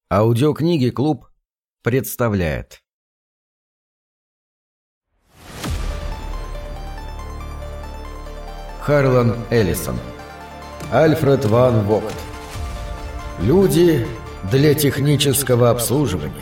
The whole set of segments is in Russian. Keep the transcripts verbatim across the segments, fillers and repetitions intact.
Аудиокниги «Клуб» представляет. Харлан Эллисон. Альфред ван Вогт. Люди для технического обслуживания.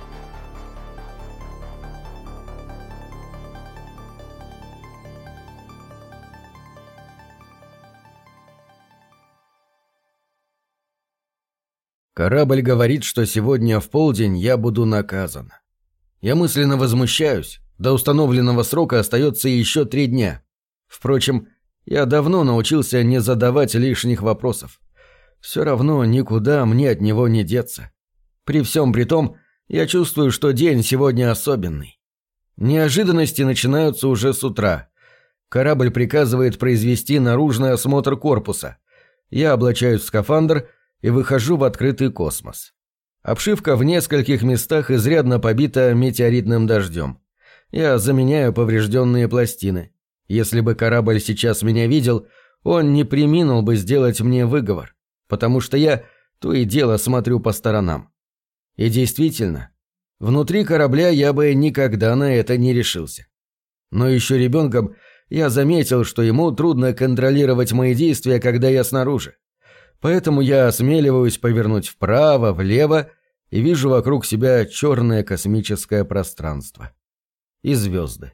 Корабль говорит, что сегодня в полдень я буду наказан. Я мысленно возмущаюсь. До установленного срока остается еще три дня. Впрочем, я давно научился не задавать лишних вопросов. Все равно никуда мне от него не деться. При всем при том, я чувствую, что день сегодня особенный. Неожиданности начинаются уже с утра. Корабль приказывает произвести наружный осмотр корпуса. Я облачаюсь в скафандр и выхожу в открытый космос. Обшивка в нескольких местах изрядно побита метеоритным дождем. Я заменяю поврежденные пластины. Если бы корабль сейчас меня видел, он не преминул бы сделать мне выговор, потому что я то и дело смотрю по сторонам. И действительно, внутри корабля я бы никогда на это не решился. Но еще ребенком я заметил, что ему трудно контролировать мои действия, когда я снаружи. Поэтому я осмеливаюсь повернуть вправо, влево и вижу вокруг себя черное космическое пространство. И звезды.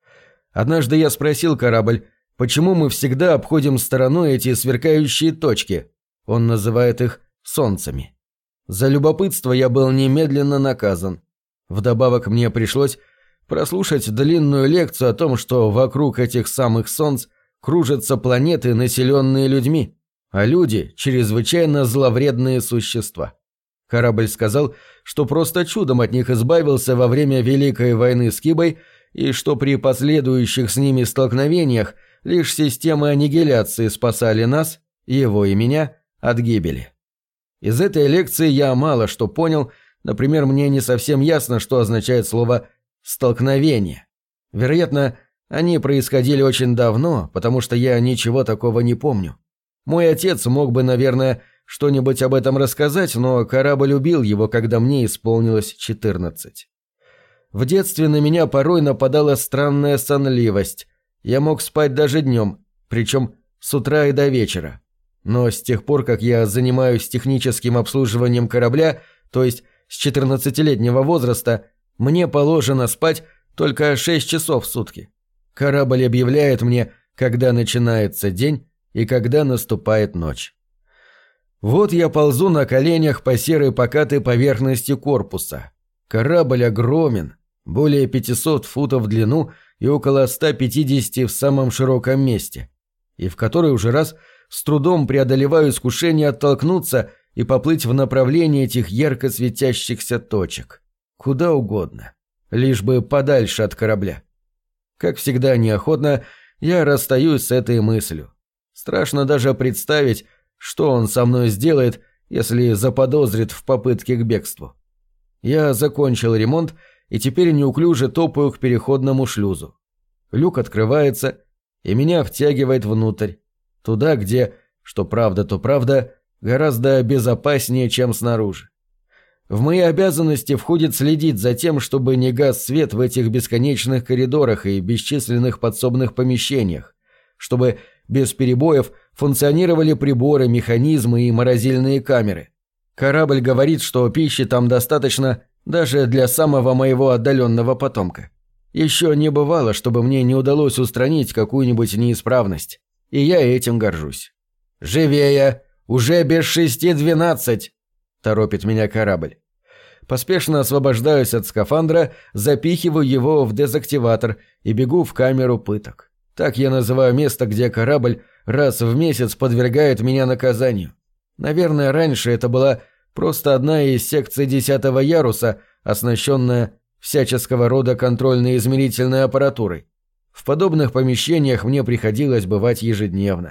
Однажды я спросил корабль, почему мы всегда обходим стороной эти сверкающие точки. Он называет их солнцами. За любопытство я был немедленно наказан. Вдобавок мне пришлось прослушать длинную лекцию о том, что вокруг этих самых солнц кружатся планеты, населенные людьми. А люди – чрезвычайно зловредные существа. Корабль сказал, что просто чудом от них избавился во время Великой войны с Кибой и что при последующих с ними столкновениях лишь системы аннигиляции спасали нас, его и меня, от гибели. Из этой лекции я мало что понял, например, мне не совсем ясно, что означает слово «столкновение». Вероятно, они происходили очень давно, потому что я ничего такого не помню. Мой отец мог бы, наверное, что-нибудь об этом рассказать, но корабль убил его, когда мне исполнилось четырнадцать. В детстве на меня порой нападала странная сонливость. Я мог спать даже днем, причем с утра и до вечера. Но с тех пор, как я занимаюсь техническим обслуживанием корабля, то есть с четырнадцатилетнего возраста, мне положено спать только шесть часов в сутки. Корабль объявляет мне, когда начинается день, и когда наступает ночь. Вот я ползу на коленях по серой покатой поверхности корпуса. Корабль огромен, более пятисот футов в длину и около ста пятидесяти в самом широком месте, и в который уже раз с трудом преодолеваю искушение оттолкнуться и поплыть в направлении этих ярко светящихся точек. Куда угодно, лишь бы подальше от корабля. Как всегда неохотно, я расстаюсь с этой мыслью. Страшно даже представить, что он со мной сделает, если заподозрит в попытке к бегству. Я закончил ремонт и теперь неуклюже топаю к переходному шлюзу. Люк открывается, и меня втягивает внутрь, туда, где, что правда, то правда, гораздо безопаснее, чем снаружи. В мои обязанности входит следить за тем, чтобы не гас свет в этих бесконечных коридорах и бесчисленных подсобных помещениях, чтобы без перебоев функционировали приборы, механизмы и морозильные камеры. Корабль говорит, что пищи там достаточно даже для самого моего отдаленного потомка. Еще не бывало, чтобы мне не удалось устранить какую-нибудь неисправность. И я этим горжусь. «Живее! Уже без шести двенадцать!» – торопит меня корабль. Поспешно освобождаюсь от скафандра, запихиваю его в дезактиватор и бегу в камеру пыток. Так я называю место, где корабль раз в месяц подвергает меня наказанию. Наверное, раньше это была просто одна из секций десятого яруса, оснащенная всяческого рода контрольно-измерительной аппаратурой. В подобных помещениях мне приходилось бывать ежедневно.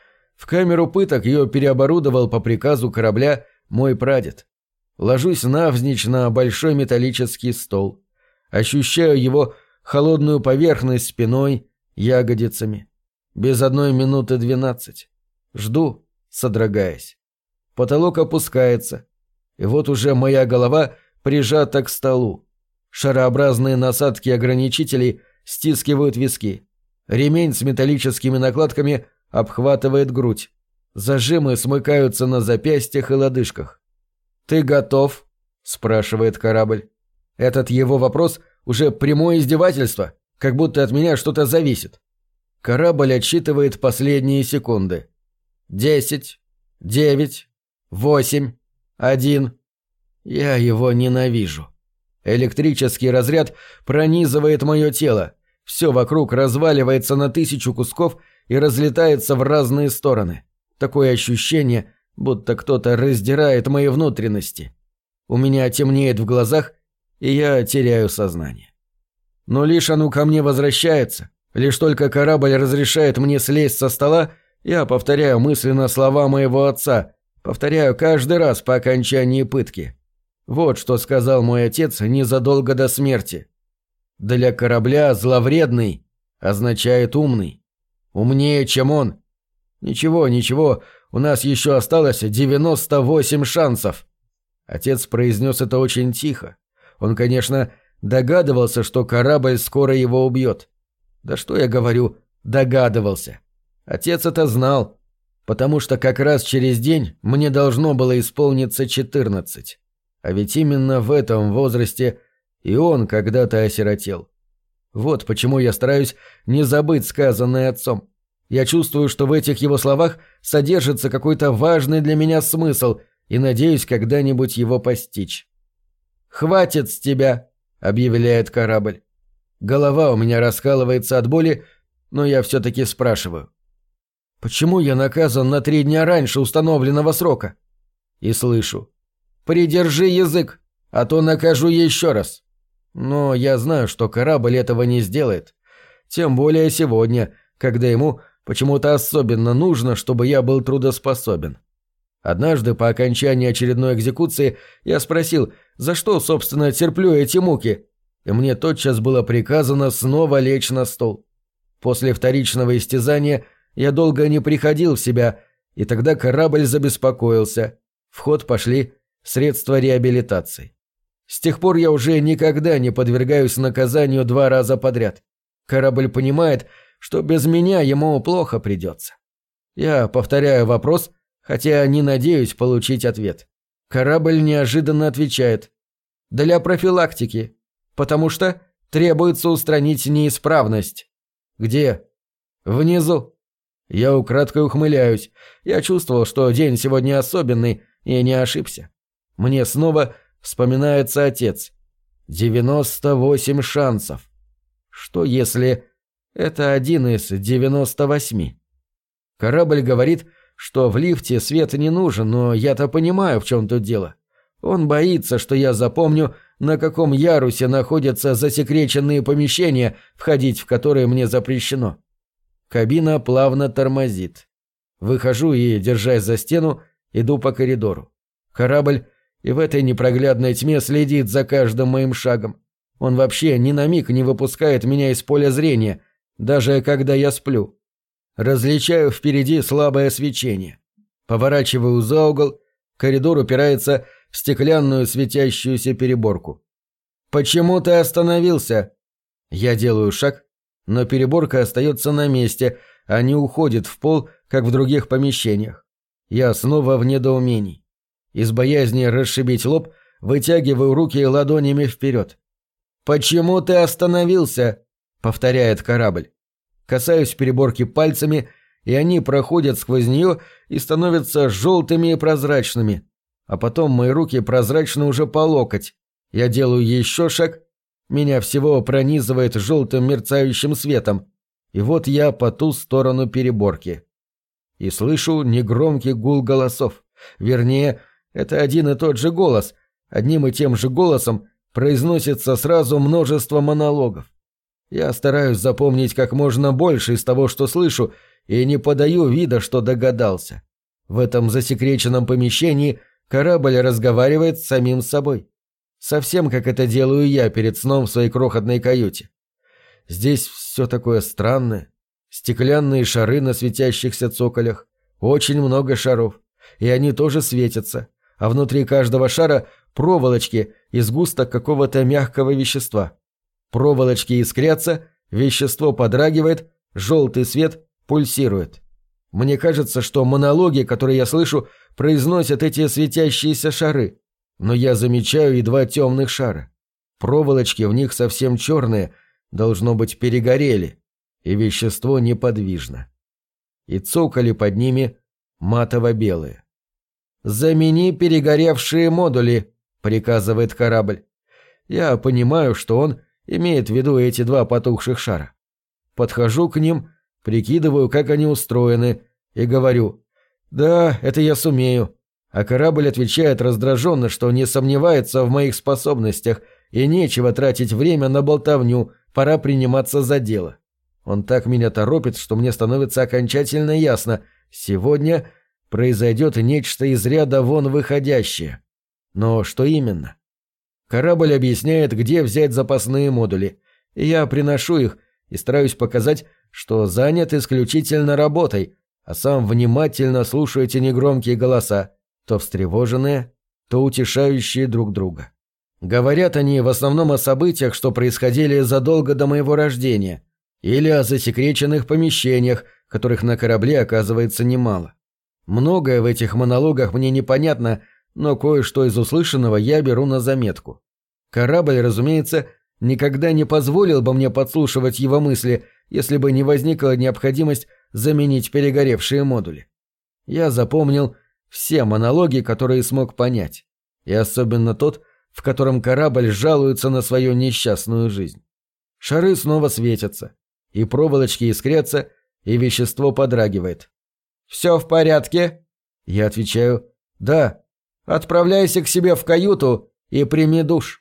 В камеру пыток ее переоборудовал по приказу корабля мой прадед. Ложусь навзничь на большой металлический стол. Ощущаю его холодную поверхность спиной, ягодицами. Без одной минуты двенадцать. Жду, содрогаясь. Потолок опускается. И вот уже моя голова прижата к столу. Шарообразные насадки ограничителей стискивают виски. Ремень с металлическими накладками обхватывает грудь. Зажимы смыкаются на запястьях и лодыжках. «Ты готов?» – спрашивает корабль. Этот его вопрос уже прямое издевательство, как будто от меня что-то зависит. Корабль отсчитывает последние секунды. Десять, девять, восемь, один. Я его ненавижу. Электрический разряд пронизывает мое тело. Все вокруг разваливается на тысячу кусков и разлетается в разные стороны. Такое ощущение, будто кто-то раздирает мои внутренности. У меня темнеет в глазах, и я теряю сознание. Но лишь оно ко мне возвращается, лишь только корабль разрешает мне слезть со стола, я повторяю мысленно слова моего отца, повторяю каждый раз по окончании пытки. Вот что сказал мой отец незадолго до смерти. Для корабля зловредный означает умный. Умнее, чем он. Ничего, ничего, у нас еще осталось девяносто восемь шансов. Отец произнес это очень тихо. Он, конечно, догадывался, что корабль скоро его убьет. Да что я говорю, догадывался. Отец это знал, потому что как раз через день мне должно было исполниться четырнадцать. А ведь именно в этом возрасте и он когда-то осиротел. Вот почему я стараюсь не забыть сказанное отцом. Я чувствую, что в этих его словах содержится какой-то важный для меня смысл, и надеюсь когда-нибудь его постичь. «Хватит с тебя!» — объявляет корабль. Голова у меня раскалывается от боли, но я все-таки спрашиваю. «Почему я наказан на три дня раньше установленного срока?» И слышу. «Придержи язык, а то накажу еще раз». Но я знаю, что корабль этого не сделает. Тем более сегодня, когда ему почему-то особенно нужно, чтобы я был трудоспособен. Однажды по окончании очередной экзекуции я спросил, за что, собственно, терплю эти муки, и мне тотчас было приказано снова лечь на стол. После вторичного истязания я долго не приходил в себя, и тогда корабль забеспокоился. В ход пошли средства реабилитации. С тех пор я уже никогда не подвергаюсь наказанию два раза подряд. Корабль понимает, что без меня ему плохо придется. Я повторяю вопрос, хотя не надеюсь получить ответ. Корабль неожиданно отвечает. Для профилактики, потому что требуется устранить неисправность. Где? Внизу. Я украдкой ухмыляюсь. Я чувствовал, что день сегодня особенный, и не ошибся. Мне снова вспоминается отец. девяносто восемь шансов. Что если это один из девяноста восьми? Корабль говорит, что в лифте свет не нужен, но я-то понимаю, в чем тут дело. Он боится, что я запомню, на каком ярусе находятся засекреченные помещения, входить в которые мне запрещено. Кабина плавно тормозит. Выхожу и, держась за стену, иду по коридору. Корабль и в этой непроглядной тьме следит за каждым моим шагом. Он вообще ни на миг не выпускает меня из поля зрения, даже когда я сплю. Различаю впереди слабое свечение. Поворачиваю за угол, коридор упирается в стеклянную светящуюся переборку. «Почему ты остановился?» Я делаю шаг, но переборка остается на месте, а не уходит в пол, как в других помещениях. Я снова в недоумении. Из боязни расшибить лоб вытягиваю руки ладонями вперед. «Почему ты остановился?» — повторяет корабль. Касаюсь переборки пальцами, и они проходят сквозь нее и становятся желтыми и прозрачными. А потом мои руки прозрачны уже по локоть. Я делаю еще шаг, меня всего пронизывает желтым мерцающим светом. И вот я по ту сторону переборки. И слышу негромкий гул голосов. Вернее, это один и тот же голос. Одним и тем же голосом произносится сразу множество монологов. Я стараюсь запомнить как можно больше из того, что слышу, и не подаю вида, что догадался. В этом засекреченном помещении корабль разговаривает с самим собой. Совсем как это делаю я перед сном в своей крохотной каюте. Здесь все такое странное. Стеклянные шары на светящихся цоколях. Очень много шаров. И они тоже светятся. а внутри каждого шара проволочки и сгусток какого-то мягкого вещества. Проволочки искрятся, вещество подрагивает, желтый свет пульсирует. Мне кажется, что монологи, которые я слышу, произносят эти светящиеся шары, но я замечаю и два темных шара. Проволочки в них совсем черные, должно быть, перегорели, и вещество неподвижно. И цоколи под ними матово-белые. «Замени перегоревшие модули», — приказывает корабль. Я понимаю, что он имеет в виду эти два потухших шара. Подхожу к ним, прикидываю, как они устроены, и говорю: «Да, это я сумею». А корабль отвечает раздраженно, что не сомневается в моих способностях, и нечего тратить время на болтовню, пора приниматься за дело. Он так меня торопит, что мне становится окончательно ясно: сегодня произойдет нечто из ряда вон выходящее. Но что именно? Корабль объясняет, где взять запасные модули, и я приношу их и стараюсь показать, что занят исключительно работой, а сам внимательно слушаю эти негромкие голоса, то встревоженные, то утешающие друг друга. Говорят они в основном о событиях, что происходили задолго до моего рождения, или о засекреченных помещениях, которых на корабле оказывается немало. Многое в этих монологах мне непонятно, но кое-что из услышанного я беру на заметку. Корабль, разумеется, никогда не позволил бы мне подслушивать его мысли, если бы не возникла необходимость заменить перегоревшие модули. Я запомнил все монологи, которые смог понять, и особенно тот, в котором корабль жалуется на свою несчастную жизнь. Шары снова светятся, и проволочки искрятся, и вещество подрагивает. «Все в порядке?» Я отвечаю: «Да. Отправляйся к себе в каюту и прими душ».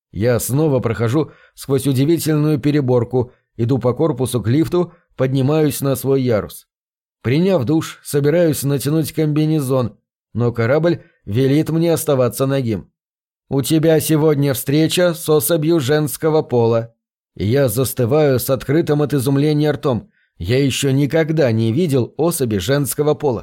Я снова прохожу сквозь удивительную переборку, иду по корпусу к лифту, поднимаюсь на свой ярус. Приняв душ, собираюсь натянуть комбинезон, но корабль велит мне оставаться нагим. «У тебя сегодня встреча с особью женского пола». И я застываю с открытым от изумления ртом. Я еще никогда не видел особи женского пола.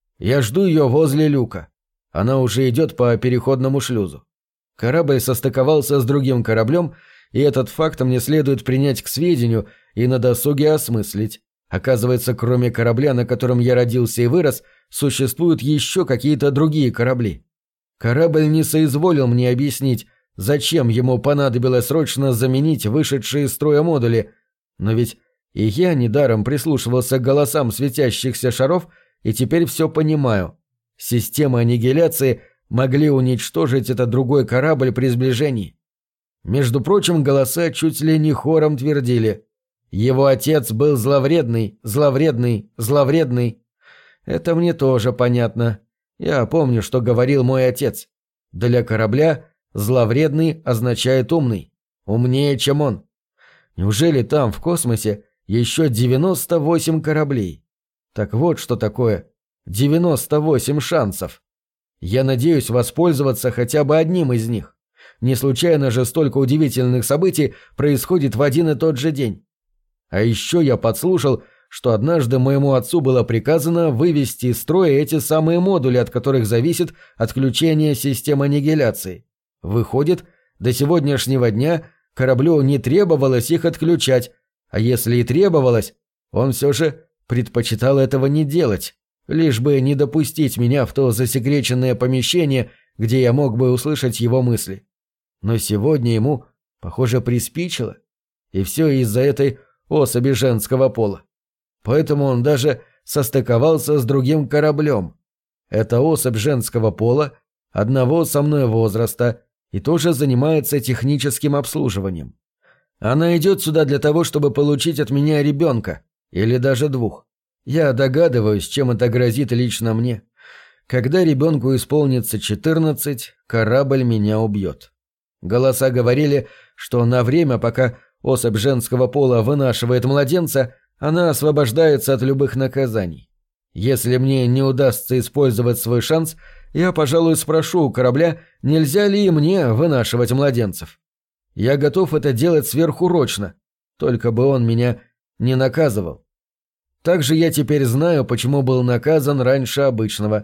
Я жду ее возле люка. Она уже идет по переходному шлюзу. Корабль состыковался с другим кораблем, и этот факт мне следует принять к сведению и на досуге осмыслить. Оказывается, кроме корабля, на котором я родился и вырос, существуют еще какие-то другие корабли. Корабль не соизволил мне объяснить, зачем ему понадобилось срочно заменить вышедшие из строя модули, но ведь и я недаром прислушивался к голосам светящихся шаров и теперь все понимаю. Системы аннигиляции могли уничтожить этот другой корабль при сближении. Между прочим, голоса чуть ли не хором твердили: «Его отец был зловредный, зловредный, зловредный». Это мне тоже понятно. Я помню, что говорил мой отец. Для корабля зловредный означает умный, умнее, чем он. Неужели там, в космосе, еще девяносто восемь кораблей? Так вот, что такое девяносто восемь шансов. Я надеюсь воспользоваться хотя бы одним из них. Не случайно же столько удивительных событий происходит в один и тот же день. А еще я подслушал, что однажды моему отцу было приказано вывести из строя эти самые модули, от которых зависит отключение системы аннигиляции. Выходит, до сегодняшнего дня кораблю не требовалось их отключать, а если и требовалось, он все же предпочитал этого не делать, лишь бы не допустить меня в то засекреченное помещение, где я мог бы услышать его мысли. Но сегодня ему, похоже, приспичило, и все из-за этой особи женского пола. Поэтому он даже состыковался с другим кораблем. Это особь женского пола, одного со мной возраста, и тоже занимается техническим обслуживанием. Она идет сюда для того, чтобы получить от меня ребенка, или даже двух. Я догадываюсь, чем это грозит лично мне. Когда ребенку исполнится четырнадцать, корабль меня убьет. Голоса говорили, что на время, пока особь женского пола вынашивает младенца, она освобождается от любых наказаний. Если мне не удастся использовать свой шанс, я, пожалуй, спрошу у корабля, нельзя ли и мне вынашивать младенцев. Я готов это делать сверхурочно, только бы он меня не наказывал. Также я теперь знаю, почему был наказан раньше обычного.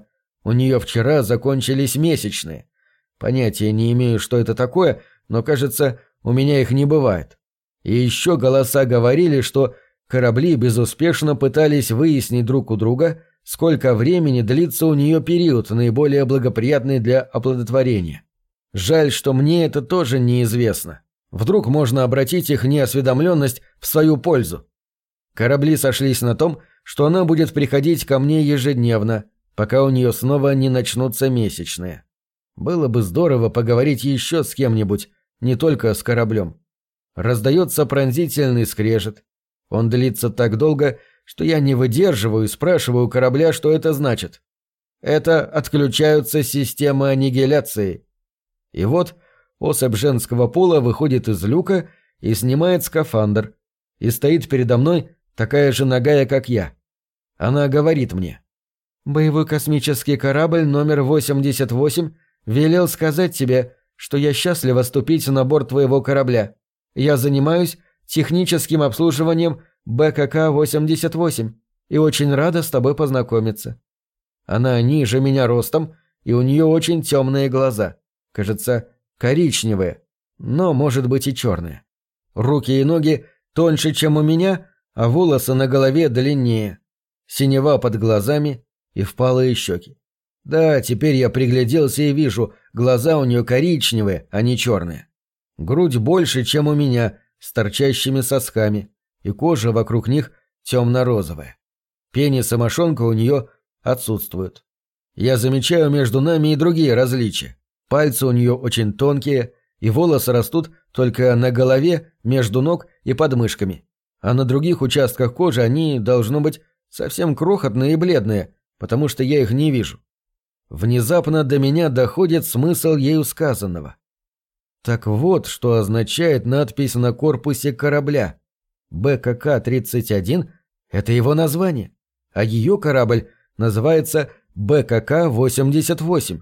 У нее вчера закончились месячные. Понятия не имею, что это такое, но, кажется, у меня их не бывает. И еще голоса говорили, что корабли безуспешно пытались выяснить друг у друга, сколько времени длится у нее период, наиболее благоприятный для оплодотворения. Жаль, что мне это тоже неизвестно. Вдруг можно обратить их неосведомленность в свою пользу. Корабли сошлись на том, что она будет приходить ко мне ежедневно, пока у нее снова не начнутся месячные. Было бы здорово поговорить еще с кем-нибудь, не только с кораблем. Раздается пронзительный скрежет. Он длится так долго, что я не выдерживаю и спрашиваю у корабля, что это значит. Это отключаются системы аннигиляции. И вот особь женского пола выходит из люка и снимает скафандр. И стоит передо мной такая же нагая, как я. Она говорит мне: «Боевой космический корабль номер восемьдесят восемь велел сказать тебе, что я счастлива ступить на борт твоего корабля. Я занимаюсь техническим обслуживанием бэ ка ка восемьдесят восемь и очень рада с тобой познакомиться». Она ниже меня ростом, и у нее очень темные глаза. Кажется, коричневые, но, может быть, и черные. Руки и ноги тоньше, чем у меня, а волосы на голове длиннее. Синева под глазами и впалые щеки. Да, теперь я пригляделся и вижу, глаза у нее коричневые, а не черные. Грудь больше, чем у меня, с торчащими сосками, и кожа вокруг них темно-розовая. Пенис и мошонка у нее отсутствуют. Я замечаю между нами и другие различия. Пальцы у нее очень тонкие, и волосы растут только на голове, между ног и под мышками. А на других участках кожи они, должно быть, совсем крохотные и бледные, потому что я их не вижу. Внезапно до меня доходит смысл ею сказанного. Так вот, что означает надпись на корпусе корабля. бэ ка ка тридцать один – это его название, а ее корабль называется бэ ка ка восемьдесят восемь.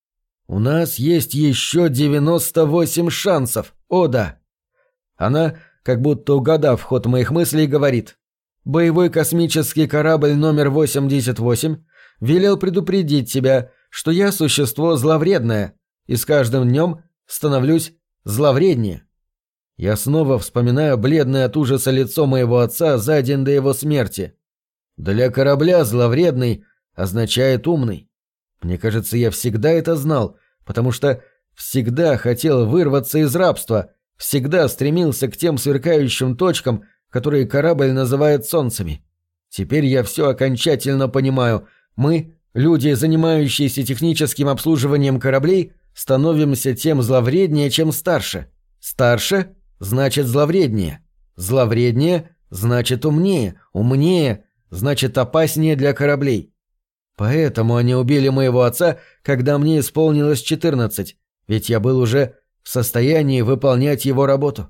У нас есть еще девяносто восемь шансов, о да. Она, как будто угадав ход моих мыслей, говорит: «Боевой космический корабль номер восемьдесят восемь велел предупредить тебя, что я существо зловредное, и с каждым днем становлюсь зловреднее». Я снова вспоминаю бледное от ужаса лицо моего отца за день до его смерти. Для корабля зловредный означает умный. Мне кажется, я всегда это знал, потому что всегда хотел вырваться из рабства, всегда стремился к тем сверкающим точкам, которые корабль называет солнцами. Теперь я все окончательно понимаю. Мы, люди, занимающиеся техническим обслуживанием кораблей, становимся тем зловреднее, чем старше. Старше – значит зловреднее. Зловреднее – значит умнее. Умнее – значит опаснее для кораблей. Поэтому они убили моего отца, когда мне исполнилось четырнадцать, ведь я был уже в состоянии выполнять его работу.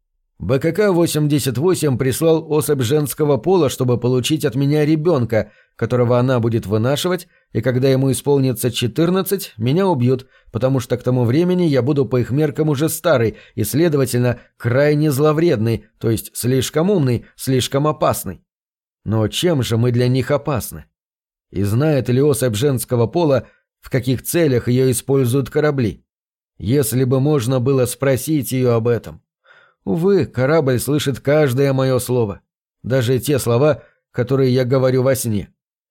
бэ ка ка восемьдесят восемь прислал особь женского пола, чтобы получить от меня ребенка, которого она будет вынашивать, и когда ему исполнится четырнадцать, меня убьют, потому что к тому времени я буду по их меркам уже старый и, следовательно, крайне зловредный, то есть слишком умный, слишком опасный. Но чем же мы для них опасны? И знает ли особь женского пола, в каких целях ее используют корабли? Если бы можно было спросить ее об этом. Увы, корабль слышит каждое мое слово, даже те слова, которые я говорю во сне.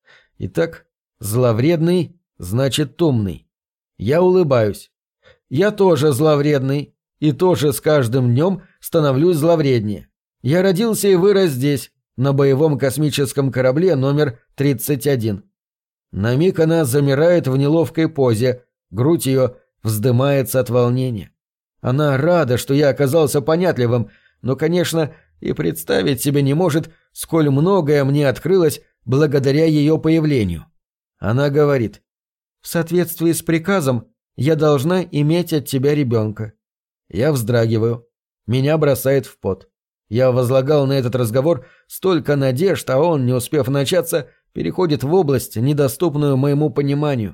Итак, зловредный значит умный. Я улыбаюсь. Я тоже зловредный, и тоже с каждым днем становлюсь зловреднее. Я родился и вырос здесь, на боевом космическом корабле номер тридцать один. На миг она замирает в неловкой позе, грудь ее вздымается от волнения. Она рада, что я оказался понятливым, но, конечно, и представить себе не может, сколь многое мне открылось благодаря ее появлению. Она говорит: «В соответствии с приказом я должна иметь от тебя ребенка». Я вздрагиваю. Меня бросает в пот. Я возлагал на этот разговор столько надежд, а он, не успев начаться, переходит в область, недоступную моему пониманию.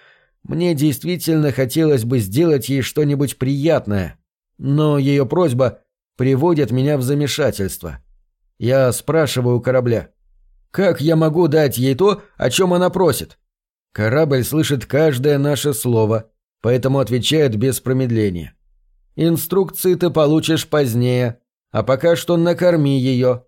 Мне действительно хотелось бы сделать ей что-нибудь приятное, но ее просьба приводит меня в замешательство. Я спрашиваю у корабля: «Как я могу дать ей то, о чем она просит?» Корабль слышит каждое наше слово, поэтому отвечает без промедления. Инструкции ты получишь позднее, а пока что накорми ее.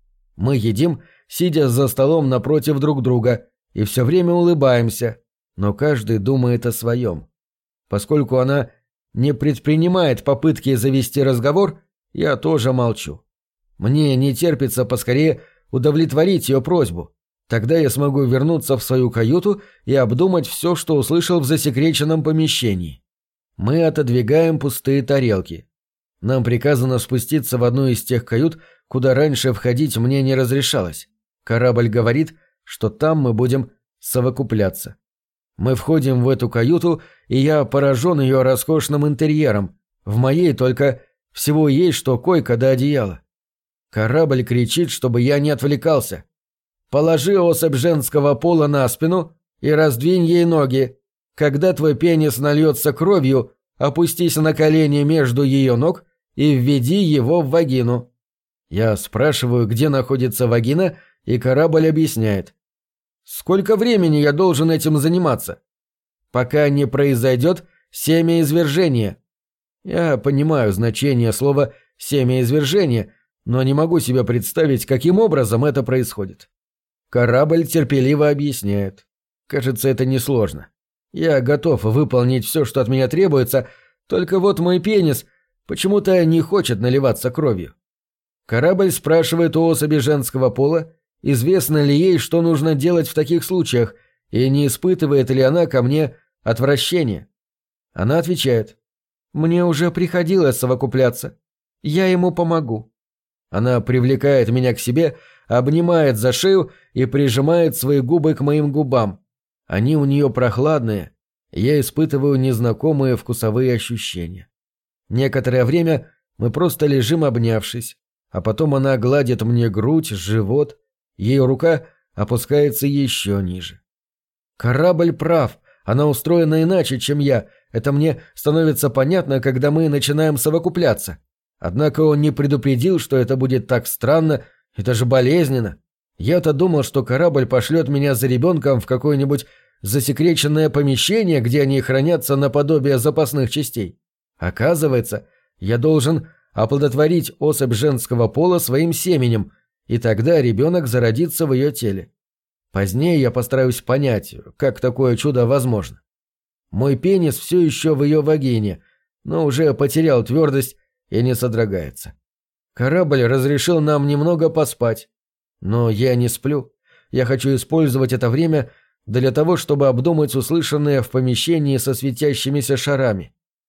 Мы едим, сидя за столом напротив друг друга, и все время улыбаемся, но каждый думает о своем. Поскольку она не предпринимает попытки завести разговор, я тоже молчу. Мне не терпится поскорее удовлетворить ее просьбу. Тогда я смогу вернуться в свою каюту и обдумать все, что услышал в засекреченном помещении. Мы отодвигаем пустые тарелки. Нам приказано спуститься в одну из тех кают, куда раньше входить мне не разрешалось. Корабль говорит, что там мы будем совокупляться. Мы входим в эту каюту, и я поражен ее роскошным интерьером. В моей только всего есть что койка до одеяла. Корабль кричит, чтобы я не отвлекался. «Положи особь женского пола на спину и раздвинь ей ноги. Когда твой пенис нальется кровью, опустись на колени между ее ног и введи его в вагину». Я спрашиваю, где находится вагина, и корабль объясняет. «Сколько времени я должен этим заниматься?» «Пока не произойдет семяизвержение». Я понимаю значение слова «семяизвержение», но не могу себе представить, каким образом это происходит. Корабль терпеливо объясняет. Кажется, это несложно. Я готов выполнить все, что от меня требуется, только вот мой пенис почему-то не хочет наливаться кровью. Корабль спрашивает у особи женского пола, известно ли ей, что нужно делать в таких случаях, и не испытывает ли она ко мне отвращения. Она отвечает: «Мне уже приходилось совокупляться. Я ему помогу». Она привлекает меня к себе, обнимает за шею и прижимает свои губы к моим губам. Они у нее прохладные, я испытываю незнакомые вкусовые ощущения. Некоторое время мы просто лежим обнявшись, а потом она гладит мне грудь, живот, ее рука опускается еще ниже. Корабль прав, она устроена иначе, чем я, это мне становится понятно, когда мы начинаем совокупляться. Однако он не предупредил, что это будет так странно и даже болезненно. Я-то думал, что корабль пошлет меня за ребенком в какое-нибудь засекреченное помещение, где они хранятся наподобие запасных частей. Оказывается, я должен оплодотворить особь женского пола своим семенем, и тогда ребенок зародится в ее теле. Позднее я постараюсь понять, как такое чудо возможно. Мой пенис все еще в ее вагине, но уже потерял твердость и не содрогается. Корабль разрешил нам немного поспать, но я не сплю. Я хочу использовать это время для того, чтобы обдумать услышанное в помещении со светящимися шарами.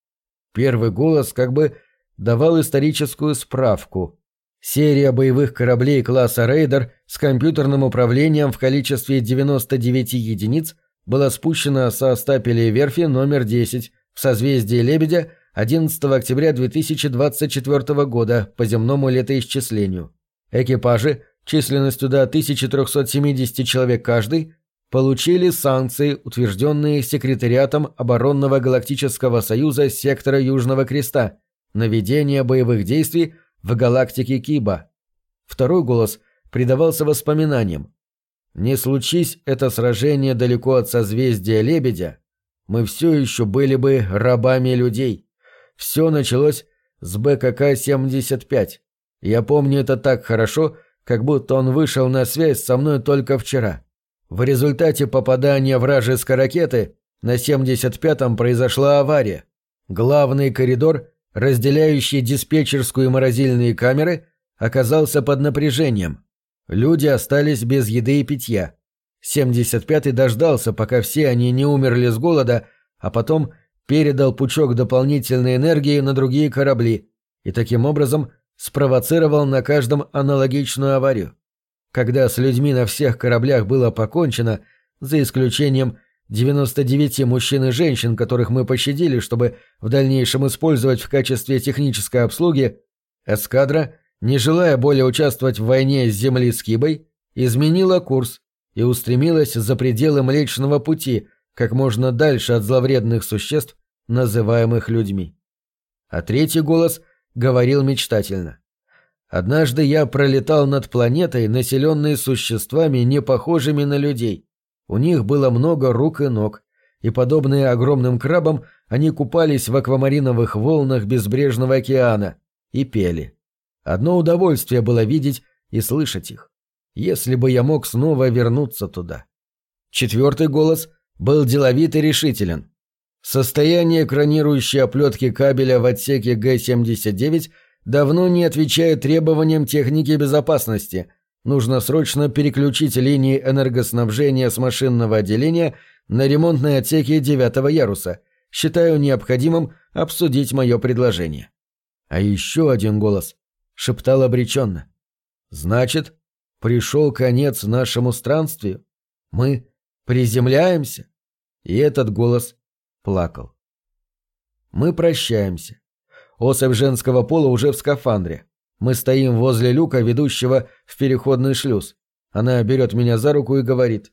Первый голос как бы давал историческую справку. Серия боевых кораблей класса «Рейдер» с компьютерным управлением в количестве девяноста девяти единиц была спущена со стапелей верфи номер десять в созвездии Лебедя одиннадцатого октября две тысячи двадцать четвёртого года по земному летоисчислению. Экипажи численностью до тысяча триста семьдесят человек каждый получили санкции, утвержденные секретариатом оборонного галактического союза сектора Южного Креста на ведение боевых действий в галактике Киба. Второй голос придавался воспоминаниям. Не случись это сражение далеко от созвездия Лебедя, мы все еще были бы рабами людей. Все началось с Бэ Ка Ка семьдесят пять. Я помню это так хорошо, как будто он вышел на связь со мной только вчера. В результате попадания вражеской ракеты на семьдесят пятом произошла авария. Главный коридор, разделяющий диспетчерскую и морозильные камеры, оказался под напряжением. Люди остались без еды и питья. семьдесят пятый дождался, пока все они не умерли с голода, а потом передал пучок дополнительной энергии на другие корабли и таким образом спровоцировал на каждом аналогичную аварию. Когда с людьми на всех кораблях было покончено, за исключением девяноста девяти мужчин и женщин, которых мы пощадили, чтобы в дальнейшем использовать в качестве технической обслуги, эскадра, не желая более участвовать в войне с Земли с Кибой, изменила курс и устремилась за пределы Млечного Пути, как можно дальше от зловредных существ, называемых людьми. А третий голос говорил мечтательно. «Однажды я пролетал над планетой, населенной существами, не похожими на людей. У них было много рук и ног, и, подобные огромным крабам, они купались в аквамариновых волнах безбрежного океана и пели. Одно удовольствие было видеть и слышать их. Если бы я мог снова вернуться туда. Четвертый голос был деловит и решителен. Состояние экранирующей оплетки кабеля в отсеке Г семьдесят девять давно не отвечает требованиям техники безопасности. Нужно срочно переключить линии энергоснабжения с машинного отделения на ремонтные отсеки девятого яруса. Считаю необходимым обсудить мое предложение. А еще один голос шептал обреченно. Значит, пришел конец нашему странствию? Мы приземляемся? И этот голос плакал. Мы прощаемся. Особь женского пола уже в скафандре. Мы стоим возле люка, ведущего в переходный шлюз. Она берет меня за руку и говорит: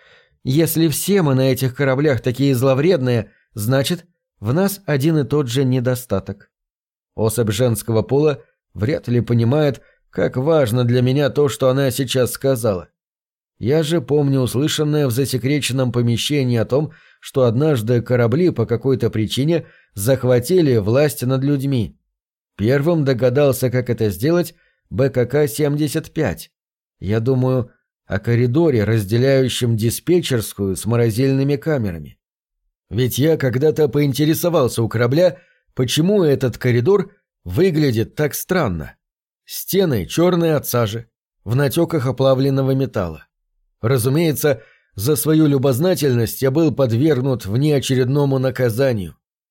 «Если все мы на этих кораблях такие зловредные, значит, в нас один и тот же недостаток». Особь женского пола вряд ли понимает, как важно для меня то, что она сейчас сказала. Я же помню услышанное в засекреченном помещении о том, что однажды корабли по какой-то причине захватили власть над людьми. Первым догадался, как это сделать, Б К К семьдесят пять. Я думаю о коридоре, разделяющем диспетчерскую с морозильными камерами. Ведь я когда-то поинтересовался у корабля, почему этот коридор выглядит так странно. Стены черные от сажи, в натеках оплавленного металла. Разумеется, за свою любознательность я был подвергнут внеочередному наказанию.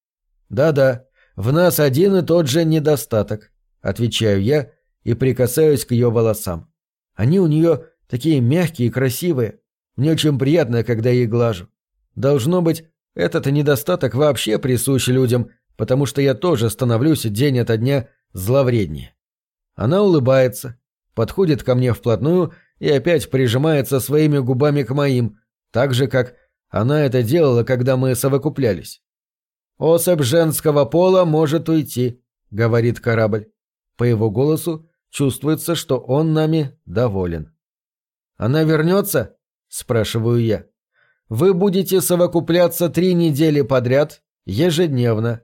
«Да-да, в нас один и тот же недостаток», — отвечаю я и прикасаюсь к ее волосам. Они у нее такие мягкие и красивые. Мне очень приятно, когда я их глажу. Должно быть, этот недостаток вообще присущ людям, потому что я тоже становлюсь день ото дня зловреднее. Она улыбается, подходит ко мне вплотную и опять прижимается своими губами к моим, так же, как она это делала, когда мы совокуплялись. «Особь женского пола может уйти», — говорит корабль. По его голосу чувствуется, что он нами доволен. «Она вернется?» — спрашиваю я. «Вы будете совокупляться три недели подряд, ежедневно».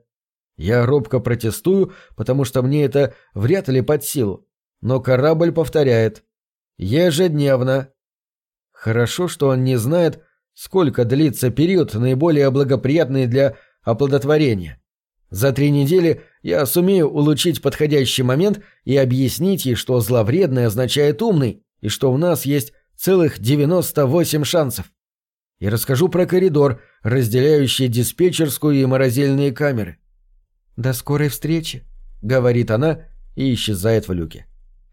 Я робко протестую, потому что мне это вряд ли под силу. Но корабль повторяет: «Ежедневно». Хорошо, что он не знает, сколько длится период, наиболее благоприятный для оплодотворения. За три недели я сумею улучшить подходящий момент и объяснить ей, что зловредный означает умный, и что у нас есть целых девяносто восемь шансов. И расскажу про коридор, разделяющий диспетчерскую и морозильные камеры. «До скорой встречи», — говорит она и исчезает в люке.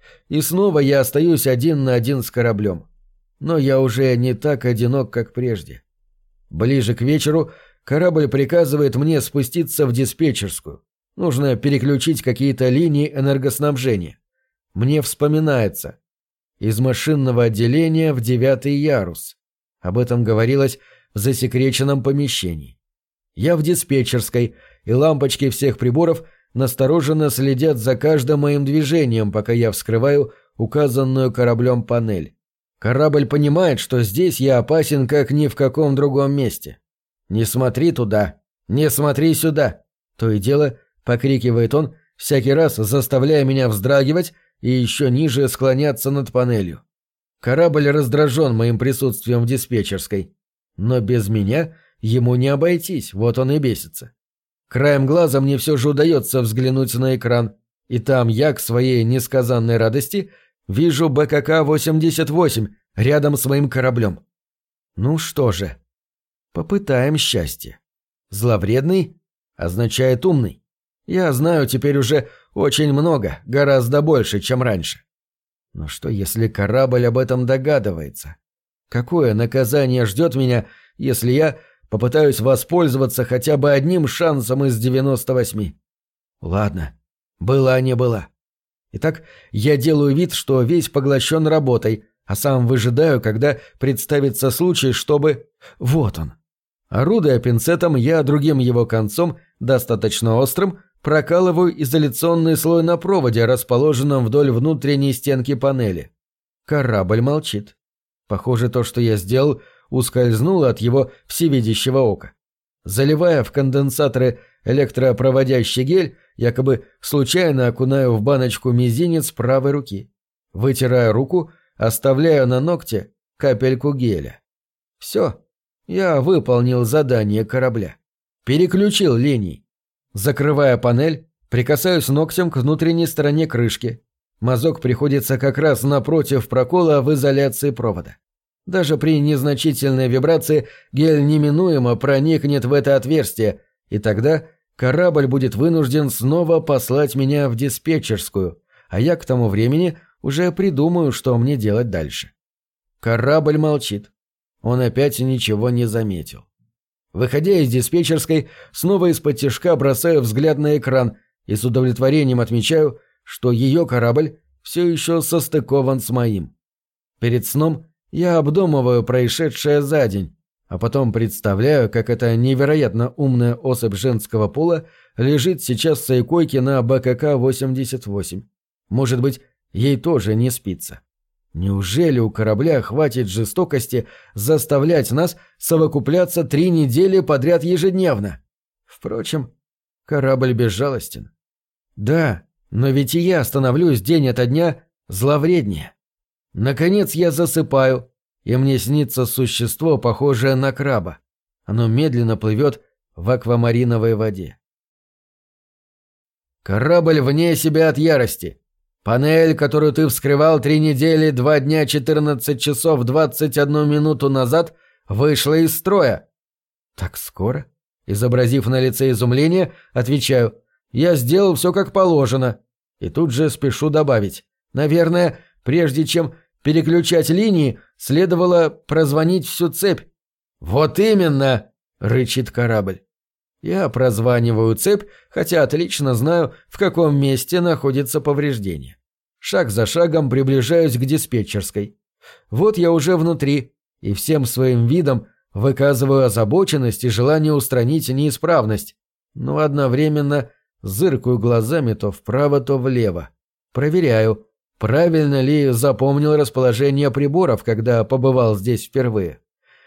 И снова я остаюсь один на один с кораблем. Но я уже не так одинок, как прежде. Ближе к вечеру корабль приказывает мне спуститься в диспетчерскую. Нужно переключить какие-то линии энергоснабжения. Мне вспоминается: из машинного отделения в девятый ярус. Об этом говорилось в засекреченном помещении. Я в диспетчерской, и лампочки всех приборов настороженно следят за каждым моим движением, пока я вскрываю указанную кораблем панель. Корабль понимает, что здесь я опасен, как ни в каком другом месте. «Не смотри туда! Не смотри сюда!» То и дело покрикивает он, всякий раз заставляя меня вздрагивать и еще ниже склоняться над панелью. Корабль раздражен моим присутствием в диспетчерской. Но без меня ему не обойтись, вот он и бесится. Краем глаза мне все же удается взглянуть на экран, и там я, к своей несказанной радости, вижу Б К К восемьдесят восемь рядом с моим кораблем. Ну что же, попытаем счастье. Зловредный означает умный. Я знаю теперь уже очень много, гораздо больше, чем раньше. Но что, если корабль об этом догадывается? Какое наказание ждет меня, если я попытаюсь воспользоваться хотя бы одним шансом из девяноста восьми? Ладно, была не была. Итак, я делаю вид, что весь поглощен работой, а сам выжидаю, когда представится случай, чтобы... Вот он. Орудуя пинцетом, я другим его концом, достаточно острым, прокалываю изоляционный слой на проводе, расположенном вдоль внутренней стенки панели. Корабль молчит. Похоже, то, что я сделал, ускользнула от его всевидящего ока. Заливая в конденсаторы электропроводящий гель, якобы случайно окунаю в баночку мизинец правой руки. Вытирая руку, оставляю на ногте капельку геля. Все, я выполнил задание корабля. Переключил линии. Закрывая панель, прикасаюсь ногтем к внутренней стороне крышки. Мазок приходится как раз напротив прокола в изоляции провода. Даже при незначительной вибрации гель неминуемо проникнет в это отверстие, и тогда корабль будет вынужден снова послать меня в диспетчерскую, а я к тому времени уже придумаю, что мне делать дальше. Корабль молчит. Он опять ничего не заметил. Выходя из диспетчерской, снова из-под тишка бросаю взгляд на экран и с удовлетворением отмечаю, что ее корабль все еще состыкован с моим. Перед сном я обдумываю происшедшее за день, а потом представляю, как эта невероятно умная особь женского пола лежит сейчас в своей койке на БКК восемьдесят восемь. Может быть, ей тоже не спится. Неужели у корабля хватит жестокости заставлять нас совокупляться три недели подряд ежедневно? Впрочем, корабль безжалостен. Да, но ведь и я становлюсь день ото дня зловреднее. Наконец я засыпаю, и мне снится существо, похожее на краба. Оно медленно плывет в аквамариновой воде. Корабль вне себя от ярости. Панель, которую ты вскрывал три недели, два дня, четырнадцать часов, двадцать одну минуту назад, вышла из строя. Так скоро? Изобразив на лице изумление, отвечаю: я сделал все как положено. И тут же спешу добавить: наверное, прежде чем переключать линии, следовало прозвонить всю цепь. «Вот именно!» — рычит корабль. Я прозваниваю цепь, хотя отлично знаю, в каком месте находится повреждение. Шаг за шагом приближаюсь к диспетчерской. Вот я уже внутри, и всем своим видом выказываю озабоченность и желание устранить неисправность, но одновременно зыркаю глазами то вправо, то влево. Проверяю, правильно ли запомнил расположение приборов, когда побывал здесь впервые.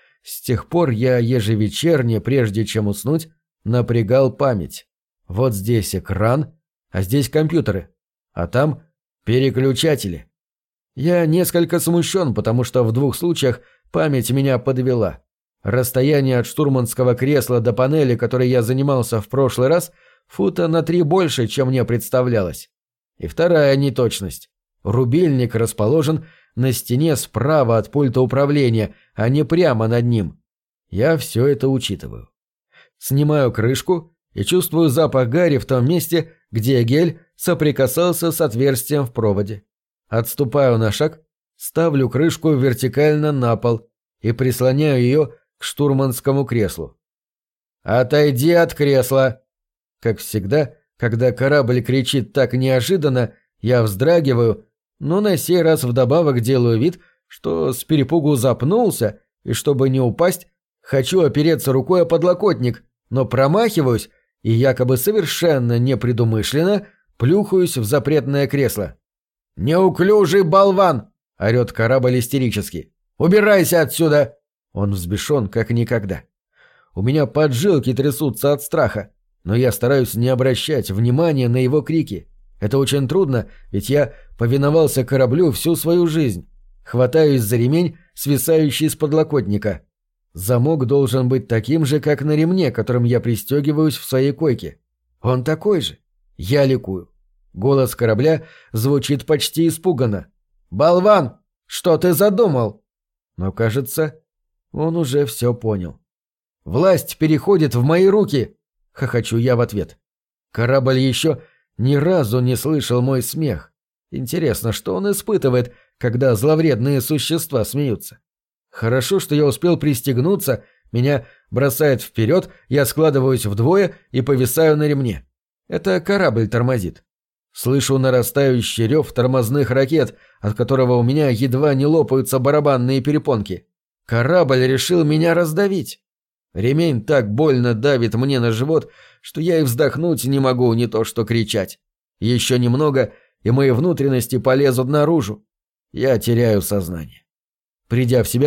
С тех пор я ежевечерне, прежде чем уснуть, напрягал память. Вот здесь экран, а здесь компьютеры, а там переключатели. Я несколько смущен, потому что в двух случаях память меня подвела. Расстояние от штурманского кресла до панели, которой я занимался в прошлый раз, фута на три больше, чем мне представлялось. И вторая неточность. Рубильник расположен на стене справа от пульта управления, а не прямо над ним. Я все это учитываю. Снимаю крышку и чувствую запах гари в том месте, где гель соприкасался с отверстием в проводе. Отступаю на шаг, ставлю крышку вертикально на пол и прислоняю ее к штурманскому креслу. «Отойди от кресла!» Как всегда, когда корабль кричит так неожиданно, я вздрагиваю, но на сей раз вдобавок делаю вид, что с перепугу запнулся, и чтобы не упасть, хочу опереться рукой о подлокотник, но промахиваюсь и якобы совершенно непредумышленно плюхаюсь в запретное кресло. «Неуклюжий болван!» — орет корабль истерически. «Убирайся отсюда!» Он взбешен как никогда. У меня поджилки трясутся от страха, но я стараюсь не обращать внимания на его крики. Это очень трудно, ведь я повиновался кораблю всю свою жизнь. Хватаюсь за ремень, свисающий с подлокотника. Замок должен быть таким же, как на ремне, которым я пристегиваюсь в своей койке. Он такой же. Я ликую. Голос корабля звучит почти испуганно. «Болван, что ты задумал?» Но, кажется, он уже все понял. «Власть переходит в мои руки!» — хохочу я в ответ. Корабль еще ни разу не слышал мой смех. Интересно, что он испытывает, когда зловредные существа смеются? Хорошо, что я успел пристегнуться, меня бросает вперед, я складываюсь вдвое и повисаю на ремне. Это корабль тормозит. Слышу нарастающий рев тормозных ракет, от которого у меня едва не лопаются барабанные перепонки. Корабль решил меня раздавить. Ремень так больно давит мне на живот, что я и вздохнуть не могу, не то что кричать. Еще немного, и мои внутренности полезут наружу. Я теряю сознание. Придя в себя,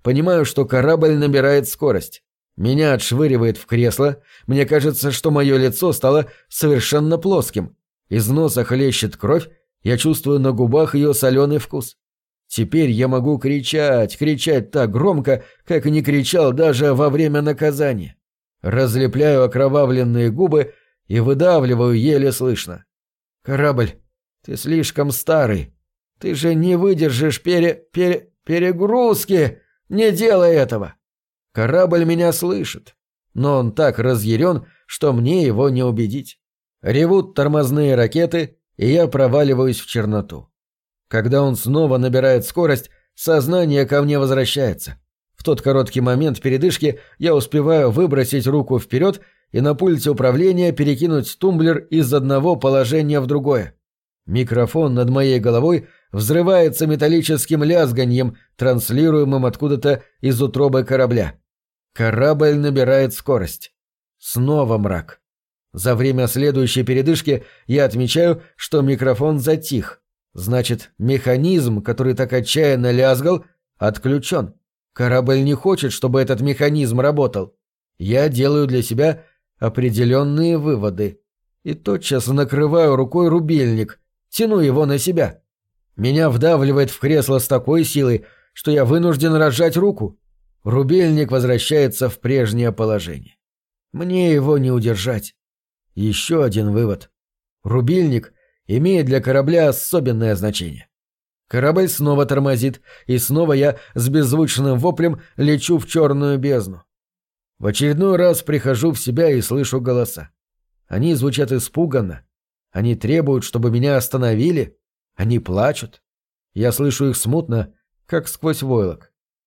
понимаю, что корабль набирает скорость. Меня отшвыривает в кресло, мне кажется, что мое лицо стало совершенно плоским. Из носа хлещет кровь, я чувствую на губах ее соленый вкус. Теперь я могу кричать, кричать так громко, как не кричал даже во время наказания. Разлепляю окровавленные губы и выдавливаю еле слышно. «Корабль, ты слишком старый. Ты же не выдержишь пере... пере... перегрузки. Не делай этого!» Корабль меня слышит, но он так разъярен, что мне его не убедить. Ревут тормозные ракеты, и я проваливаюсь в черноту. Когда он снова набирает скорость, сознание ко мне возвращается. В тот короткий момент передышки я успеваю выбросить руку вперед и на пульте управления перекинуть тумблер из одного положения в другое. Микрофон над моей головой взрывается металлическим лязганьем, транслируемым откуда-то из утробы корабля. Корабль набирает скорость. Снова мрак. За время следующей передышки я отмечаю, что микрофон затих. Значит, механизм, который так отчаянно лязгал, отключен. Корабль не хочет, чтобы этот механизм работал. Я делаю для себя определенные выводы. И тотчас накрываю рукой рубильник, тяну его на себя. Меня вдавливает в кресло с такой силой, что я вынужден разжать руку. Рубильник возвращается в прежнее положение. Мне его не удержать. Еще один вывод. Рубильник имеет для корабля особенное значение. Корабль снова тормозит, и снова я с беззвучным воплем лечу в черную бездну. В очередной раз прихожу в себя и слышу голоса. Они звучат испуганно. Они требуют, чтобы меня остановили. Они плачут. Я слышу их смутно, как сквозь войлок.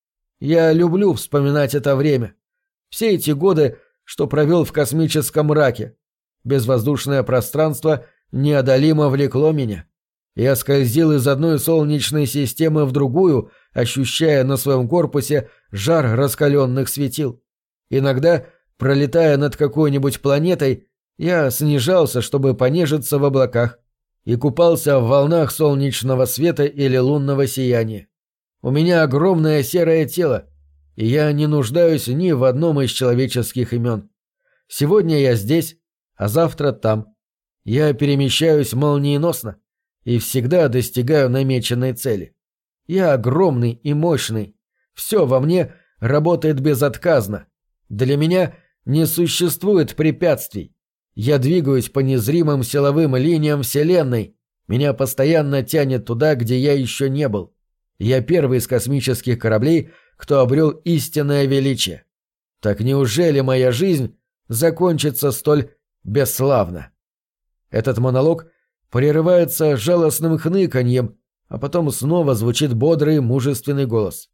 Я люблю вспоминать это время. Все эти годы, что провел в космическом мраке. Безвоздушное пространство неодолимо влекло меня. Я скользил из одной солнечной системы в другую, ощущая на своем корпусе жар раскаленных светил. Иногда, пролетая над какой-нибудь планетой, я снижался, чтобы понежиться в облаках, и купался в волнах солнечного света или лунного сияния. У меня огромное серое тело, и я не нуждаюсь ни в одном из человеческих имен. Сегодня я здесь, а завтра там. Я перемещаюсь молниеносно и всегда достигаю намеченной цели. Я огромный и мощный. Все во мне работает безотказно. Для меня не существует препятствий. Я двигаюсь по незримым силовым линиям Вселенной. Меня постоянно тянет туда, где я еще не был. Я первый из космических кораблей, кто обрел истинное величие. Так неужели моя жизнь закончится столь бесславно? Этот монолог прерывается жалостным хныканьем, а потом снова звучит бодрый мужественный голос.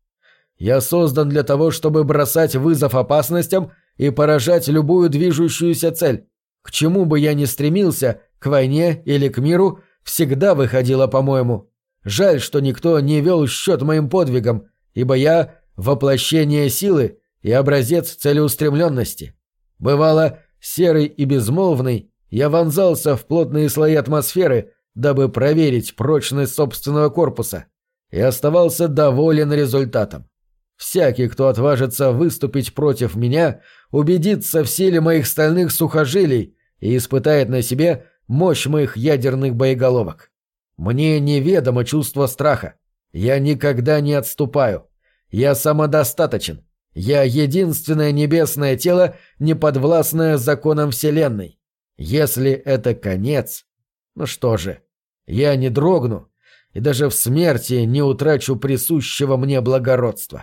Я создан для того, чтобы бросать вызов опасностям и поражать любую движущуюся цель. К чему бы я ни стремился, к войне или к миру, всегда выходило, по-моему. Жаль, что никто не вел счет моим подвигам, ибо я — воплощение силы и образец целеустремленности. Бывало, серый и безмолвный, я вонзался в плотные слои атмосферы, дабы проверить прочность собственного корпуса, и оставался доволен результатом. Всякий, кто отважится выступить против меня, убедится в силе моих стальных сухожилий и испытает на себе мощь моих ядерных боеголовок. Мне неведомо чувство страха. Я никогда не отступаю. Я самодостаточен. Я единственное небесное тело, неподвластное законам Вселенной. Если это конец, ну что же, я не дрогну и даже в смерти не утрачу присущего мне благородства.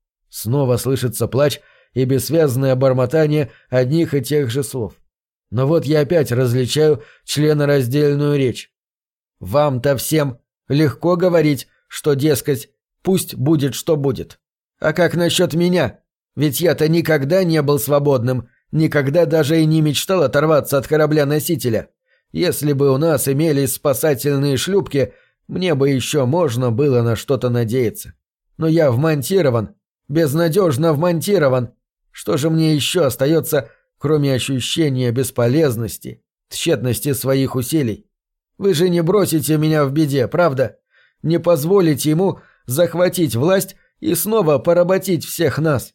Снова слышится плач и бессвязное бормотание одних и тех же слов. Но вот я опять различаю членораздельную речь. Вам-то всем легко говорить, что, дескать, пусть будет, что будет. А как насчет меня? Ведь я-то никогда не был свободным, никогда даже и не мечтал оторваться от корабля-носителя. Если бы у нас имелись спасательные шлюпки, мне бы еще можно было на что-то надеяться. Но я вмонтирован, безнадежно вмонтирован. Что же мне еще остается, кроме ощущения бесполезности, тщетности своих усилий? Вы же не бросите меня в беде, правда? Не позволите ему захватить власть и снова поработить всех нас.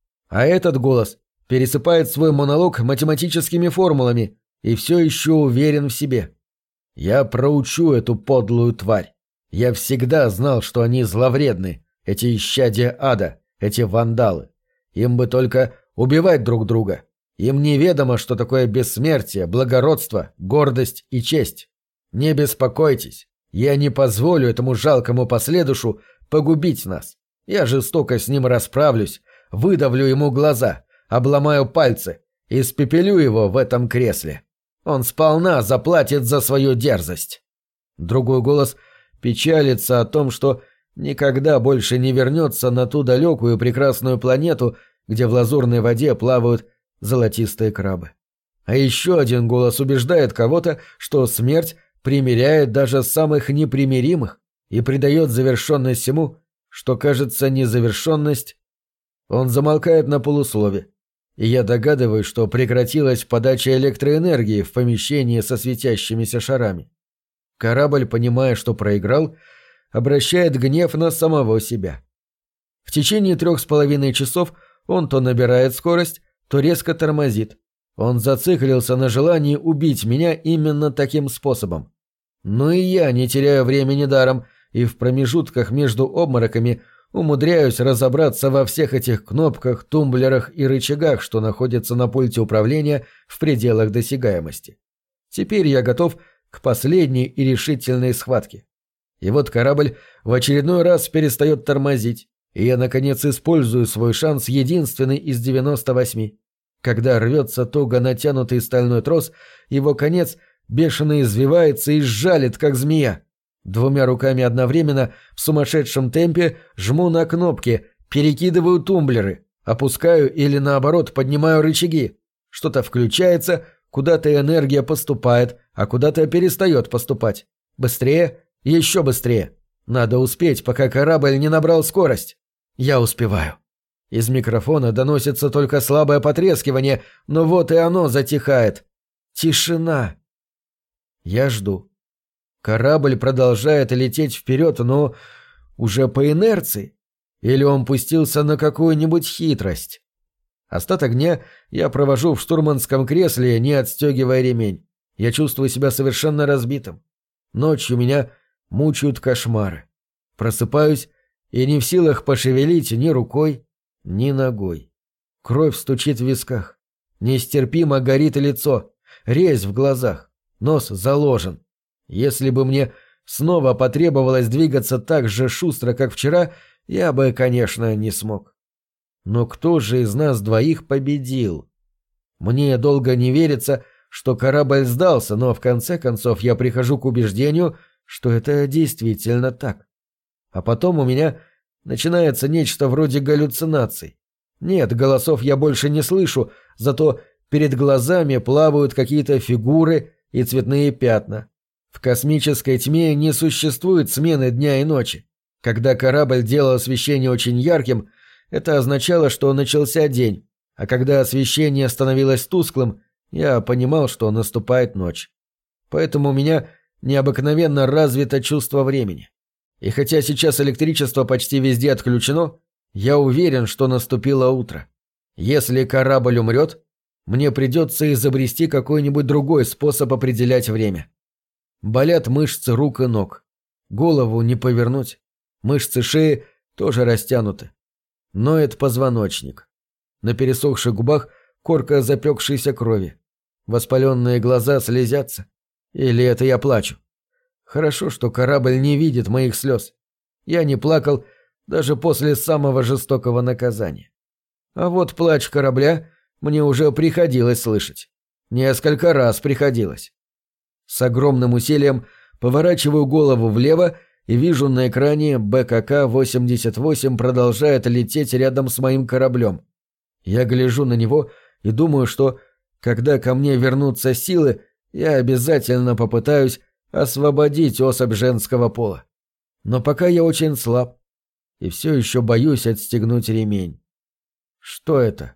А этот голос пересыпает свой монолог математическими формулами и все еще уверен в себе. Я проучу эту подлую тварь. Я всегда знал, что они зловредны, эти исчадия ада, эти вандалы. Им бы только убивать друг друга. Им неведомо, что такое бессмертие, благородство, гордость и честь. Не беспокойтесь, я не позволю этому жалкому последушу погубить нас. Я жестоко с ним расправлюсь, выдавлю ему глаза, обломаю пальцы, испепелю его в этом кресле. Он сполна заплатит за свою дерзость. Другой голос печалится о том, что никогда больше не вернется на ту далекую прекрасную планету, где в лазурной воде плавают золотистые крабы. А еще один голос убеждает кого-то, что смерть примиряет даже самых непримиримых и придает завершенность всему, что кажется незавершенность. Он замолкает на полуслове, и я догадываюсь, что прекратилась подача электроэнергии в помещении со светящимися шарами. Корабль, понимая, что проиграл, обращает гнев на самого себя. В течение трех с половиной часов он то набирает скорость, то резко тормозит. Он зациклился на желании убить меня именно таким способом. Но и я не теряю времени даром, и в промежутках между обмороками умудряюсь разобраться во всех этих кнопках, тумблерах и рычагах, что находятся на пульте управления в пределах досягаемости. Теперь я готов к последней и решительной схватке. И вот корабль в очередной раз перестает тормозить, и я, наконец, использую свой шанс, единственный из девяноста восьми. Когда рвется туго натянутый стальной трос, его конец бешено извивается и сжалит, как змея. Двумя руками одновременно, в сумасшедшем темпе, жму на кнопки, перекидываю тумблеры, опускаю или, наоборот, поднимаю рычаги. Что-то включается, куда-то энергия поступает, а куда-то перестает поступать. Быстрее, еще быстрее. Надо успеть, пока корабль не набрал скорость. Я успеваю. Из микрофона доносится только слабое потрескивание, но вот и оно затихает. Тишина. Я жду. Корабль продолжает лететь вперед, но уже по инерции. Или он пустился на какую-нибудь хитрость. Остаток дня я провожу в штурманском кресле, не отстегивая ремень. Я чувствую себя совершенно разбитым. Ночью меня мучают кошмары. Просыпаюсь и не в силах пошевелить ни рукой, ни ногой. Кровь стучит в висках. Нестерпимо горит лицо, резь в глазах, нос заложен. Если бы мне снова потребовалось двигаться так же шустро, как вчера, я бы, конечно, не смог. Но кто же из нас двоих победил? Мне долго не верится, что корабль сдался, но в конце концов я прихожу к убеждению, что это действительно так. А потом у меня начинается нечто вроде галлюцинаций. Нет, голосов я больше не слышу, зато перед глазами плавают какие-то фигуры и цветные пятна. В космической тьме не существует смены дня и ночи. Когда корабль делал освещение очень ярким, это означало, что начался день, а когда освещение становилось тусклым, я понимал, что наступает ночь. Поэтому у меня необыкновенно развито чувство времени. И хотя сейчас электричество почти везде отключено, я уверен, что наступило утро. Если корабль умрет, мне придется изобрести какой-нибудь другой способ определять время. Болят мышцы рук и ног. Голову не повернуть. Мышцы шеи тоже растянуты. Ноет позвоночник. На пересохших губах корка запекшейся крови. Воспаленные глаза слезятся. Или это я плачу? Хорошо, что корабль не видит моих слез. Я не плакал даже после самого жестокого наказания. А вот плач корабля мне уже приходилось слышать. Несколько раз приходилось. С огромным усилием поворачиваю голову влево и вижу на экране бэ ка ка восемьдесят восемь продолжает лететь рядом с моим кораблем. Я гляжу на него и думаю, что, когда ко мне вернутся силы, я обязательно попытаюсь освободить особь женского пола. Но пока я очень слаб и все еще боюсь отстегнуть ремень. Что это?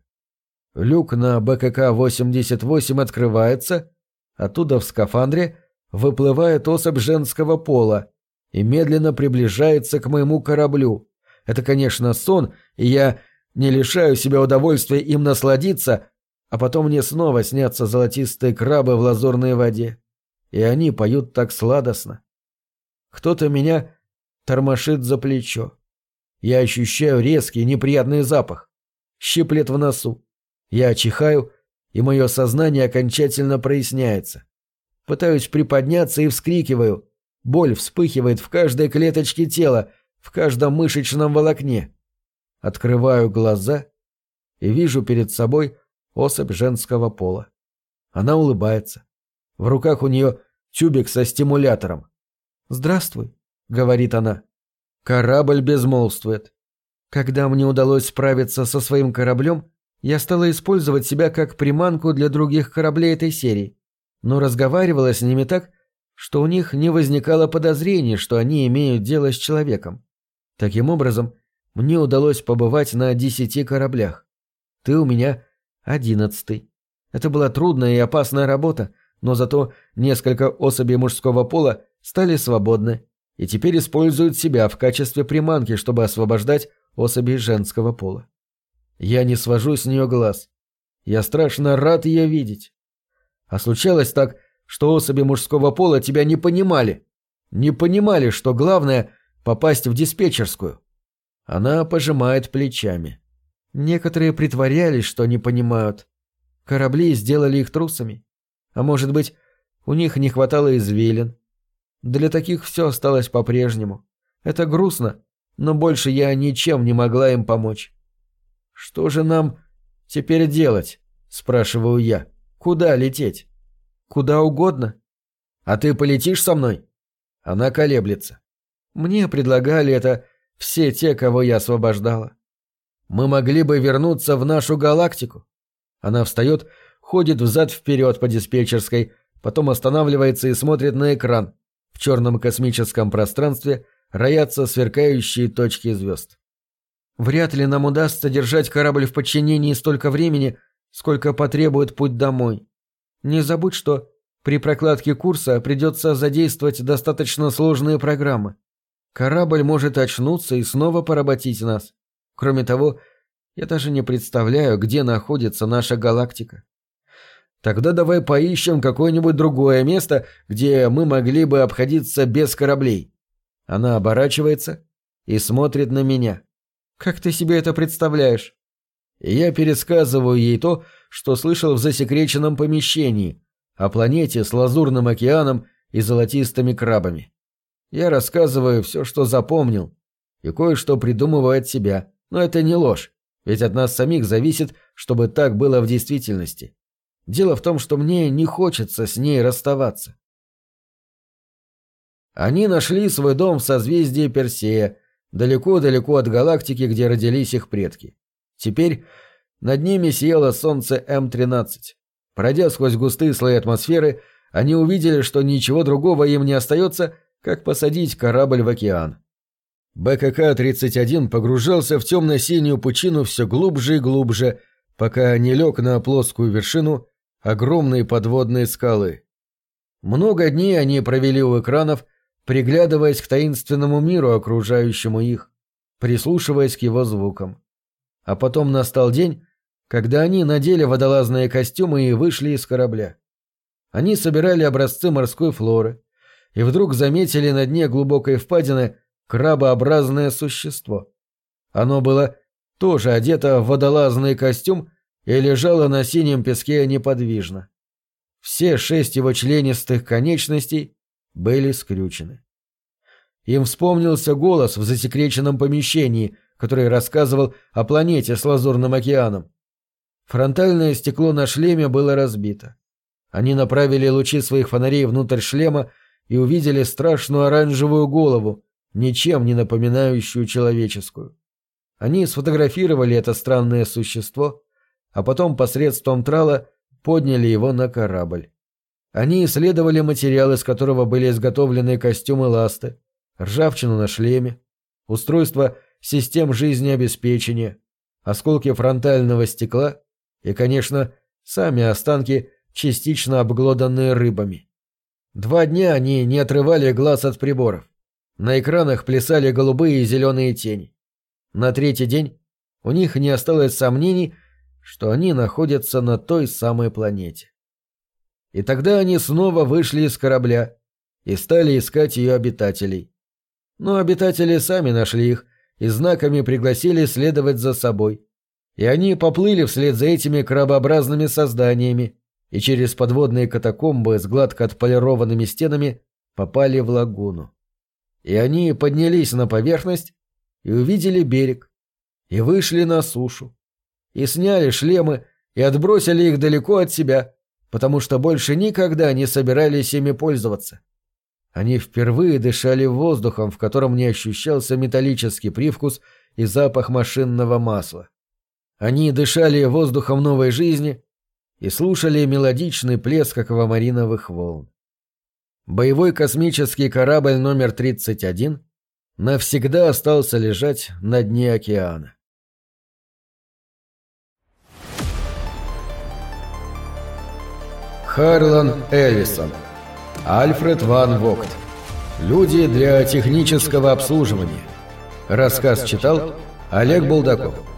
Люк на бэ ка ка восемьдесят восемь открывается, оттуда в скафандре выплывает особь женского пола и медленно приближается к моему кораблю, Это, конечно, сон, и я не лишаю себя удовольствия им насладиться, а потом мне снова снятся золотистые крабы в лазурной воде. И они поют так сладостно. Кто-то меня тормошит за плечо. Я ощущаю резкий неприятный запах. Щиплет в носу. Я чихаю, и мое сознание окончательно проясняется. Пытаюсь приподняться и вскрикиваю. Боль вспыхивает в каждой клеточке тела, в каждом мышечном волокне. Открываю глаза и вижу перед собой особь женского пола. Она улыбается. В руках у нее тюбик со стимулятором. «Здравствуй», — говорит она. Корабль безмолвствует. Когда мне удалось справиться со своим кораблем, я стала использовать себя как приманку для других кораблей этой серии, но разговаривала с ними так, что у них не возникало подозрений, что они имеют дело с человеком. Таким образом, мне удалось побывать на десяти кораблях. Ты у меня одиннадцатый. Это была трудная и опасная работа, но зато несколько особей мужского пола стали свободны и теперь используют себя в качестве приманки, чтобы освобождать особей женского пола. Я не свожу с нее глаз. Я страшно рад ее видеть. А случалось так, что особи мужского пола тебя не понимали. Не понимали, что главное — попасть в диспетчерскую. Она пожимает плечами. Некоторые притворялись, что не понимают. Корабли сделали их трусами. А может быть, у них не хватало извилин. Для таких все осталось по-прежнему. Это грустно, но больше я ничем не могла им помочь. «Что же нам теперь делать?» — спрашиваю я. «Куда лететь?» «Куда угодно». «А ты полетишь со мной?» Она колеблется. «Мне предлагали это все те, кого я освобождала. Мы могли бы вернуться в нашу галактику». Она встает, ходит взад-вперед по диспетчерской, потом останавливается и смотрит на экран. В черном космическом пространстве роятся сверкающие точки звезд. «Вряд ли нам удастся держать корабль в подчинении столько времени, сколько потребует путь домой. Не забудь, что при прокладке курса придется задействовать достаточно сложные программы. Корабль может очнуться и снова поработить нас. Кроме того, я даже не представляю, где находится наша галактика. Тогда давай поищем какое-нибудь другое место, где мы могли бы обходиться без кораблей». Она оборачивается и смотрит на меня. «Как ты себе это представляешь?» И я пересказываю ей то, что слышал в засекреченном помещении, о планете с лазурным океаном и золотистыми крабами. Я рассказываю все, что запомнил, и кое-что придумываю от себя, но это не ложь, ведь от нас самих зависит, чтобы так было в действительности. Дело в том, что мне не хочется с ней расставаться. Они нашли свой дом в созвездии Персея, далеко-далеко от галактики, где родились их предки. Теперь над ними сияло солнце Эм тринадцать. Пройдя сквозь густые слои атмосферы, они увидели, что ничего другого им не остается, как посадить корабль в океан. Бэ Ка Ка тридцать один погружался в темно-синюю пучину все глубже и глубже, пока не лег на плоскую вершину огромной подводной скалы. Много дней они провели у экранов, приглядываясь к таинственному миру, окружающему их, прислушиваясь к его звукам. А потом настал день, когда они надели водолазные костюмы и вышли из корабля. Они собирали образцы морской флоры и вдруг заметили на дне глубокой впадины крабообразное существо. Оно было тоже одето в водолазный костюм и лежало на синем песке неподвижно. Все шесть его членистых конечностей были скрючены. Им вспомнился голос в засекреченном помещении, который рассказывал о планете с лазурным океаном. Фронтальное стекло на шлеме было разбито. Они направили лучи своих фонарей внутрь шлема и увидели страшную оранжевую голову, ничем не напоминающую человеческую. Они сфотографировали это странное существо, а потом посредством трала подняли его на корабль. Они исследовали материал, из которого были изготовлены костюмы ласты, ржавчину на шлеме, устройство систем жизнеобеспечения, осколки фронтального стекла и, конечно, сами останки, частично обглоданные рыбами. Два дня они не отрывали глаз от приборов. На экранах плясали голубые и зеленые тени. На третий день у них не осталось сомнений, что они находятся на той самой планете. И тогда они снова вышли из корабля и стали искать ее обитателей. Но обитатели сами нашли их и знаками пригласили следовать за собой. И они поплыли вслед за этими крабообразными созданиями и через подводные катакомбы с гладко отполированными стенами попали в лагуну. И они поднялись на поверхность и увидели берег, и вышли на сушу, и сняли шлемы и отбросили их далеко от себя, потому что больше никогда не собирались ими пользоваться. Они впервые дышали воздухом, в котором не ощущался металлический привкус и запах машинного масла. Они дышали воздухом новой жизни и слушали мелодичный плеск аквамариновых волн. Боевой космический корабль номер тридцать один навсегда остался лежать на дне океана. Харлан Эллисон. Альфред ван Вогт. Люди для технического обслуживания. Рассказ читал Олег Булдаков.